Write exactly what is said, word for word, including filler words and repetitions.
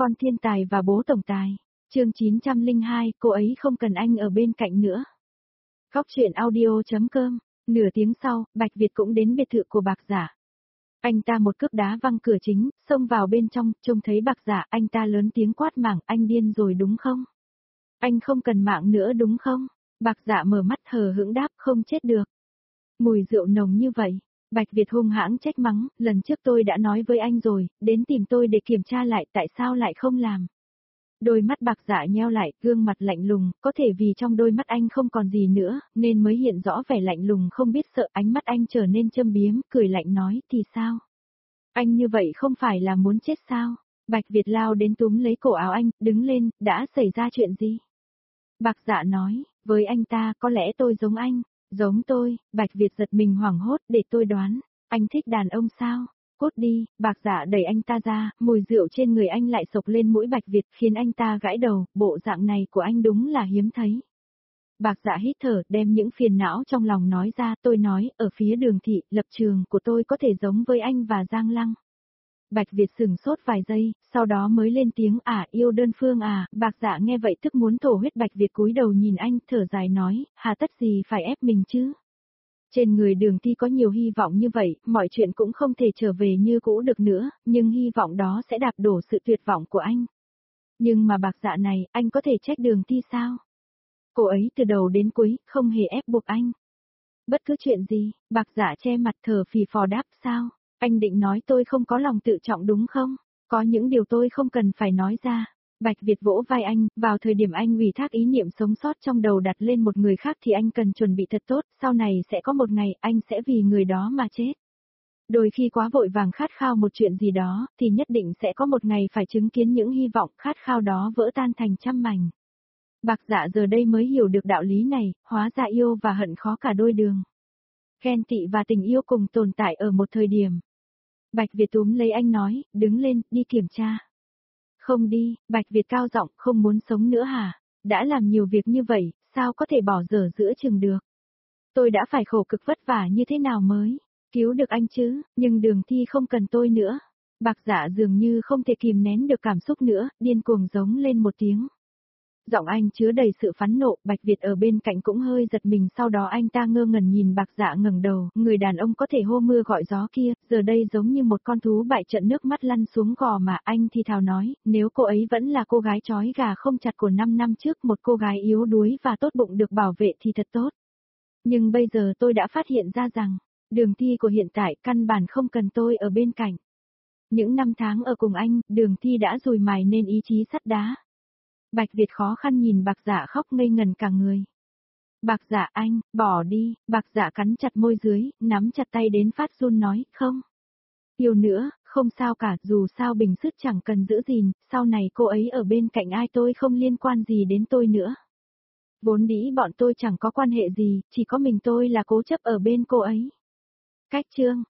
Con thiên tài và bố tổng tài. Chương chín trăm lẻ hai, cô ấy không cần anh ở bên cạnh nữa. Góc truyện audio chấm com. Nửa tiếng sau, Bạch Việt cũng đến biệt thự của Bạc Dạ. Anh ta một cước đá văng cửa chính, xông vào bên trong, trông thấy Bạc Dạ, anh ta lớn tiếng quát mảng, anh điên rồi đúng không? Anh không cần mạng nữa đúng không? Bạc Dạ mở mắt hờ hững đáp, không chết được. Mùi rượu nồng như vậy. Bạch Việt hung hãng trách mắng, lần trước tôi đã nói với anh rồi, đến tìm tôi để kiểm tra lại, tại sao lại không làm? Đôi mắt Bạc Dạ nheo lại, gương mặt lạnh lùng, có thể vì trong đôi mắt anh không còn gì nữa, nên mới hiện rõ vẻ lạnh lùng không biết sợ, ánh mắt anh trở nên châm biếm, cười lạnh nói, thì sao? Anh như vậy không phải là muốn chết sao? Bạch Việt lao đến túm lấy cổ áo anh, đứng lên, đã xảy ra chuyện gì? Bạc Dạ nói, với anh ta, có lẽ tôi giống anh. Giống tôi, Bạch Việt giật mình hoảng hốt, để tôi đoán, anh thích đàn ông sao? Cút đi, Bạc Dạ đẩy anh ta ra, mùi rượu trên người anh lại sộc lên mũi Bạch Việt khiến anh ta gãi đầu, bộ dạng này của anh đúng là hiếm thấy. Bạc Dạ hít thở, đem những phiền não trong lòng nói ra, tôi nói, ở phía Đường thị, lập trường của tôi có thể giống với anh và Giang Lăng. Bạch Việt sửng sốt vài giây, sau đó mới lên tiếng, à, yêu đơn phương à, Bạc Dạ nghe vậy tức muốn thổ huyết. Bạch Việt cúi đầu nhìn anh, thở dài nói, hà tất gì phải ép mình chứ. Trên người Đường Thi có nhiều hy vọng như vậy, mọi chuyện cũng không thể trở về như cũ được nữa, nhưng hy vọng đó sẽ đạp đổ sự tuyệt vọng của anh. Nhưng mà Bạc Dạ này, anh có thể trách Đường Thi sao? Cô ấy từ đầu đến cuối, không hề ép buộc anh. Bất cứ chuyện gì, Bạc Dạ che mặt thở phì phò đáp, sao? Anh định nói tôi không có lòng tự trọng đúng không? Có những điều tôi không cần phải nói ra. Bạch Việt vỗ vai anh, vào thời điểm anh ủy thác ý niệm sống sót trong đầu đặt lên một người khác thì anh cần chuẩn bị thật tốt, sau này sẽ có một ngày anh sẽ vì người đó mà chết. Đôi khi quá vội vàng khát khao một chuyện gì đó, thì nhất định sẽ có một ngày phải chứng kiến những hy vọng khát khao đó vỡ tan thành trăm mảnh. Bạc Dạ giờ đây mới hiểu được đạo lý này, hóa ra yêu và hận khó cả đôi đường. Ghen tị và tình yêu cùng tồn tại ở một thời điểm. Bạch Việt túm lấy anh nói, đứng lên, đi kiểm tra. Không đi, Bạch Việt cao giọng, không muốn sống nữa hả? Đã làm nhiều việc như vậy, sao có thể bỏ dở giữa chừng được? Tôi đã phải khổ cực vất vả như thế nào mới cứu được anh chứ, nhưng Đường Thi không cần tôi nữa. Bạc Dạ dường như không thể kìm nén được cảm xúc nữa, điên cuồng giống lên một tiếng. Giọng anh chứa đầy sự phẫn nộ, Bạch Việt ở bên cạnh cũng hơi giật mình, sau đó anh ta ngơ ngẩn nhìn Bạc Dạ ngẩng đầu, người đàn ông có thể hô mưa gọi gió kia, giờ đây giống như một con thú bại trận, nước mắt lăn xuống gò mà. Anh thì thào nói, nếu cô ấy vẫn là cô gái trói gà không chặt của năm năm trước, một cô gái yếu đuối và tốt bụng được bảo vệ thì thật tốt. Nhưng bây giờ tôi đã phát hiện ra rằng, Đường Thi của hiện tại căn bản không cần tôi ở bên cạnh. Những năm tháng ở cùng anh, Đường Thi đã dùi mài nên ý chí sắt đá. Bạch Việt khó khăn nhìn Bạc Dạ khóc ngây ngần cả người. Bạc Dạ anh, bỏ đi, Bạc Dạ cắn chặt môi dưới, nắm chặt tay đến phát run nói, không. Yêu nữa, không sao cả, dù sao Bình Sức chẳng cần giữ gìn, sau này cô ấy ở bên cạnh ai tôi không liên quan gì đến tôi nữa. Vốn dĩ bọn tôi chẳng có quan hệ gì, chỉ có mình tôi là cố chấp ở bên cô ấy. Cách chương.